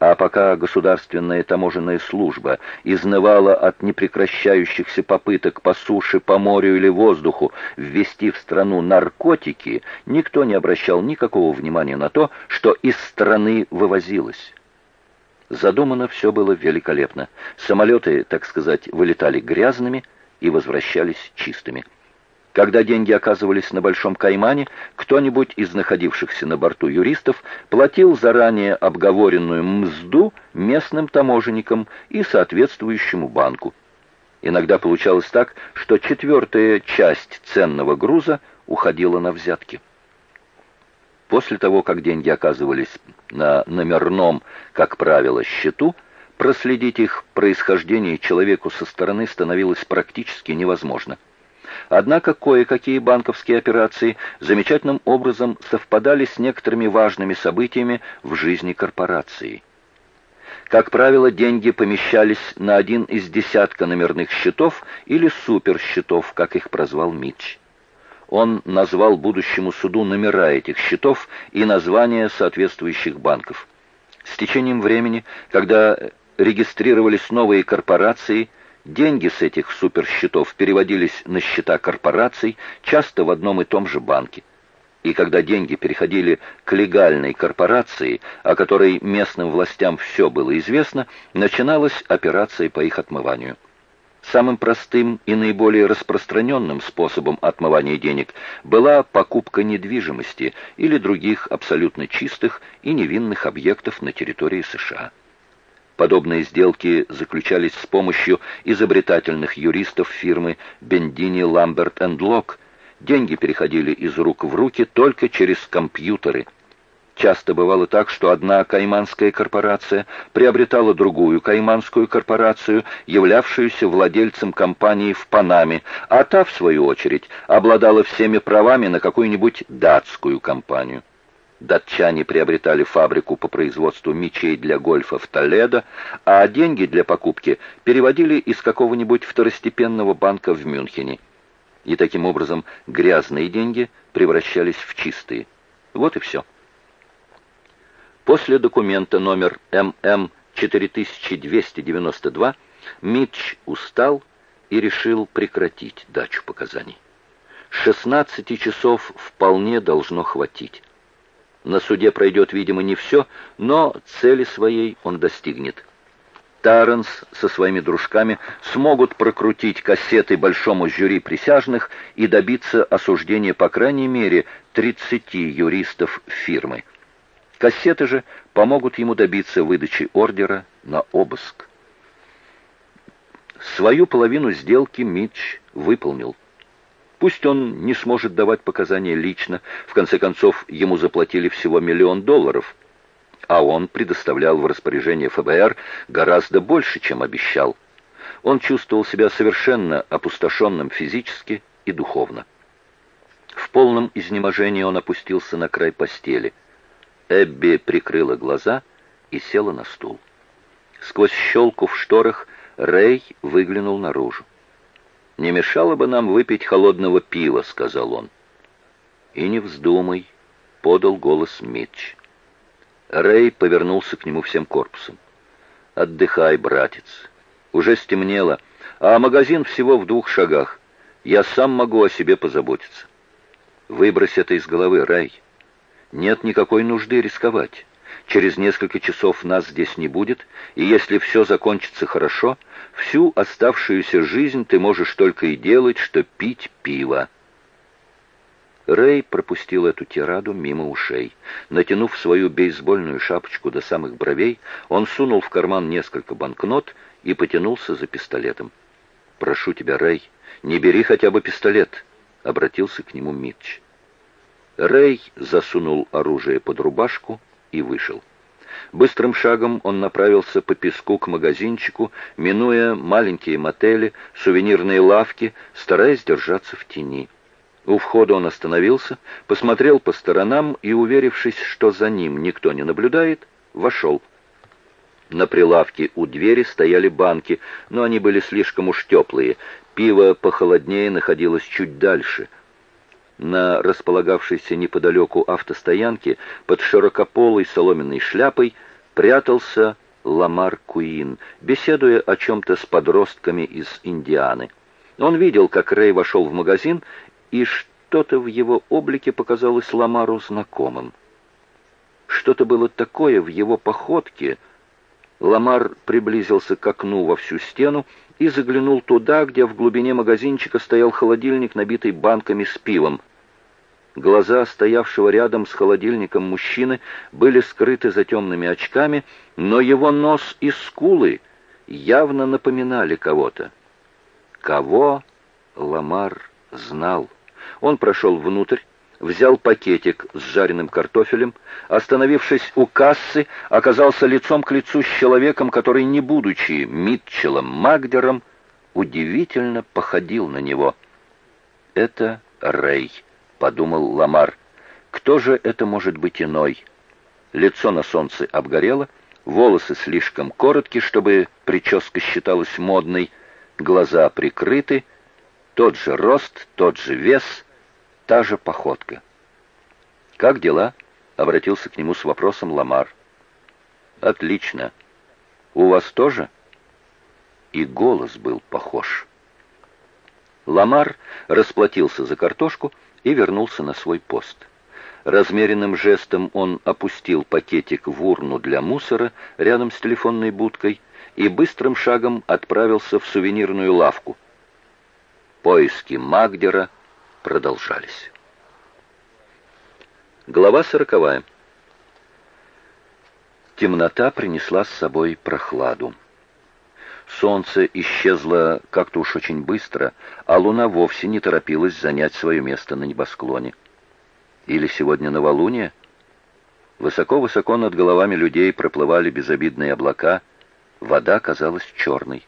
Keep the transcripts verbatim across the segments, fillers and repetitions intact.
А пока государственная таможенная служба изнывала от непрекращающихся попыток по суше, по морю или воздуху ввести в страну наркотики, никто не обращал никакого внимания на то, что из страны вывозилось. Задумано все было великолепно. Самолеты, так сказать, вылетали грязными и возвращались чистыми. Когда деньги оказывались на Большом Каймане, кто-нибудь из находившихся на борту юристов платил заранее обговоренную мзду местным таможенникам и соответствующему банку. Иногда получалось так, что четвертая часть ценного груза уходила на взятки. После того, как деньги оказывались на номерном, как правило, счету, проследить их происхождение человеку со стороны становилось практически невозможно. Однако кое-какие банковские операции замечательным образом совпадали с некоторыми важными событиями в жизни корпорации. Как правило, деньги помещались на один из десятка номерных счетов или суперсчетов, как их прозвал Митч. Он назвал будущему суду номера этих счетов и названия соответствующих банков. С течением времени, когда регистрировались новые корпорации, деньги с этих суперсчетов переводились на счета корпораций, часто в одном и том же банке. И когда деньги переходили к легальной корпорации, о которой местным властям все было известно, начиналась операция по их отмыванию. Самым простым и наиболее распространенным способом отмывания денег была покупка недвижимости или других абсолютно чистых и невинных объектов на территории США. Подобные сделки заключались с помощью изобретательных юристов фирмы Бендини, Ламберт энд Лок. Деньги переходили из рук в руки только через компьютеры. Часто бывало так, что одна кайманская корпорация приобретала другую кайманскую корпорацию, являвшуюся владельцем компании в Панаме, а та, в свою очередь, обладала всеми правами на какую-нибудь датскую компанию. Датчане приобретали фабрику по производству мячей для гольфа в Толедо, а деньги для покупки переводили из какого-нибудь второстепенного банка в Мюнхене. И таким образом грязные деньги превращались в чистые. Вот и все. После документа номер эм эм четыре тысячи двести девяносто два Митч устал и решил прекратить дачу показаний. шестнадцати часов вполне должно хватить. На суде пройдет, видимо, не все, но цели своей он достигнет. Тарренс со своими дружками смогут прокрутить кассеты большому жюри присяжных и добиться осуждения по крайней мере тридцати юристов фирмы. Кассеты же помогут ему добиться выдачи ордера на обыск. Свою половину сделки Митч выполнил. Пусть он не сможет давать показания лично, в конце концов, ему заплатили всего миллион долларов, а он предоставлял в распоряжение эф бэ эр гораздо больше, чем обещал. Он чувствовал себя совершенно опустошенным физически и духовно. В полном изнеможении он опустился на край постели. Эбби прикрыла глаза и села на стул. Сквозь щелку в шторах Рэй выглянул наружу. «Не мешало бы нам выпить холодного пива», — сказал он. «И не вздумай», — подал голос Митч. Рэй повернулся к нему всем корпусом. «Отдыхай, братец. Уже стемнело, а магазин всего в двух шагах. Я сам могу о себе позаботиться. Выбрось это из головы, Рэй. Нет никакой нужды рисковать. Через несколько часов нас здесь не будет, и если все закончится хорошо, всю оставшуюся жизнь ты можешь только и делать, что пить пиво». Рэй пропустил эту тираду мимо ушей. Натянув свою бейсбольную шапочку до самых бровей, он сунул в карман несколько банкнот и потянулся за пистолетом. «Прошу тебя, Рэй, не бери хотя бы пистолет», — обратился к нему Митч. Рэй засунул оружие под рубашку и вышел. Быстрым шагом он направился по песку к магазинчику, минуя маленькие мотели, сувенирные лавки, стараясь держаться в тени. У входа он остановился, посмотрел по сторонам и, уверившись, что за ним никто не наблюдает, вошел. На прилавке у двери стояли банки, но они были слишком уж теплые. Пиво похолоднее находилось чуть дальше. На располагавшейся неподалеку автостоянке под широкополой соломенной шляпой прятался Ламар Куин, беседуя о чем-то с подростками из Индианы. Он видел, как Рэй вошел в магазин, и что-то в его облике показалось Ламару знакомым. Что-то было такое в его походке. Ламар приблизился к окну во всю стену и заглянул туда, где в глубине магазинчика стоял холодильник, набитый банками с пивом. Глаза стоявшего рядом с холодильником мужчины были скрыты за темными очками, но его нос и скулы явно напоминали кого-то. Кого Ламар знал? Он прошел внутрь, взял пакетик с жареным картофелем, остановившись у кассы, оказался лицом к лицу с человеком, который, не будучи Митчеллом Магдером, удивительно походил на него. «Это Рэй», — подумал Ламар. «Кто же это может быть иной?» Лицо на солнце обгорело, волосы слишком короткие, чтобы прическа считалась модной, глаза прикрыты, тот же рост, тот же вес, та же походка. «Как дела?» — обратился к нему с вопросом Ламар. «Отлично. У вас тоже?» И голос был похож. Ламар расплатился за картошку и вернулся на свой пост. Размеренным жестом он опустил пакетик в урну для мусора рядом с телефонной будкой и быстрым шагом отправился в сувенирную лавку. Поиски Магдера продолжались. Глава сороковая. Темнота принесла с собой прохладу. Солнце исчезло как-то уж очень быстро, а луна вовсе не торопилась занять свое место на небосклоне. Или сегодня новолуние? Высоко-высоко над головами людей проплывали безобидные облака, вода казалась черной.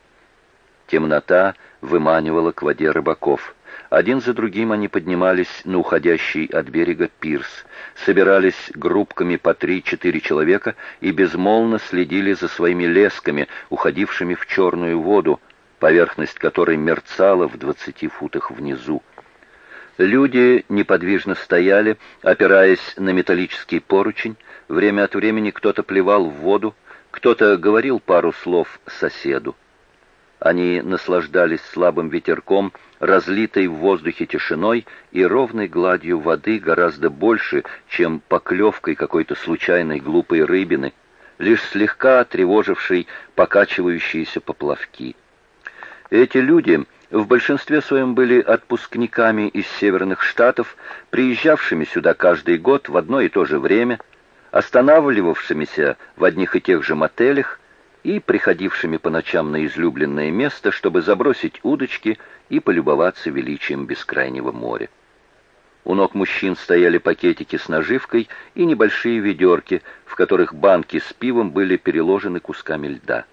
Темнота выманивала к воде рыбаков. Один за другим они поднимались на уходящий от берега пирс, собирались группками по три-четыре человека и безмолвно следили за своими лесками, уходившими в черную воду, поверхность которой мерцала в двадцати футах внизу. Люди неподвижно стояли, опираясь на металлический поручень. Время от времени кто-то плевал в воду, кто-то говорил пару слов соседу. Они наслаждались слабым ветерком, разлитой в воздухе тишиной и ровной гладью воды гораздо больше, чем поклевкой какой-то случайной глупой рыбины, лишь слегка тревожившей покачивающиеся поплавки. Эти люди в большинстве своем были отпускниками из северных штатов, приезжавшими сюда каждый год в одно и то же время, останавливавшимися в одних и тех же мотелях и приходившими по ночам на излюбленное место, чтобы забросить удочки и полюбоваться величием бескрайнего моря. У ног мужчин стояли пакетики с наживкой и небольшие ведерки, в которых банки с пивом были переложены кусками льда.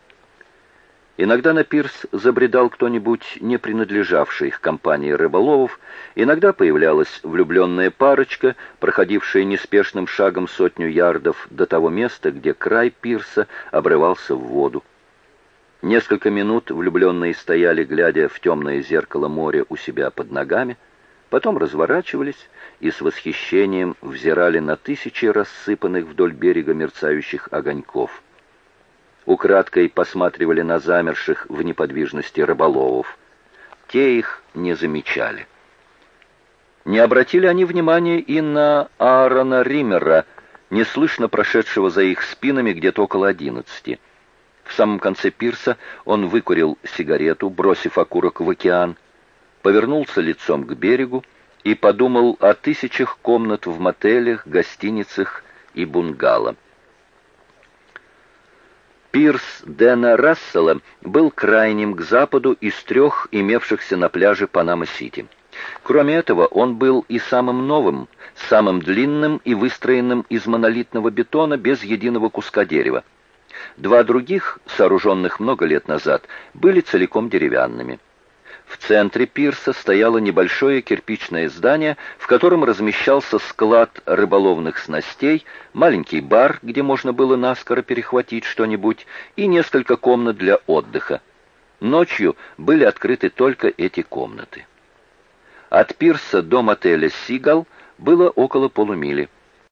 Иногда на пирс забредал кто-нибудь, не принадлежавший к компании рыболовов, иногда появлялась влюбленная парочка, проходившая неспешным шагом сотню ярдов до того места, где край пирса обрывался в воду. Несколько минут влюбленные стояли, глядя в темное зеркало моря у себя под ногами, потом разворачивались и с восхищением взирали на тысячи рассыпанных вдоль берега мерцающих огоньков. Украдкой посматривали на замерших в неподвижности рыболовов. Те их не замечали. Не обратили они внимания и на Аарона Риммера, неслышно прошедшего за их спинами где-то около одиннадцати. В самом конце пирса он выкурил сигарету, бросив окурок в океан, повернулся лицом к берегу и подумал о тысячах комнат в мотелях, гостиницах и бунгало. Пирс Дэна Рассела был крайним к западу из трех имевшихся на пляже Панама-Сити. Кроме этого, он был и самым новым, самым длинным и выстроенным из монолитного бетона без единого куска дерева. Два других, сооруженных много лет назад, были целиком деревянными. В центре пирса стояло небольшое кирпичное здание, в котором размещался склад рыболовных снастей, маленький бар, где можно было наскоро перехватить что-нибудь, и несколько комнат для отдыха. Ночью были открыты только эти комнаты. От пирса до мотеля «Сигал» было около полумили.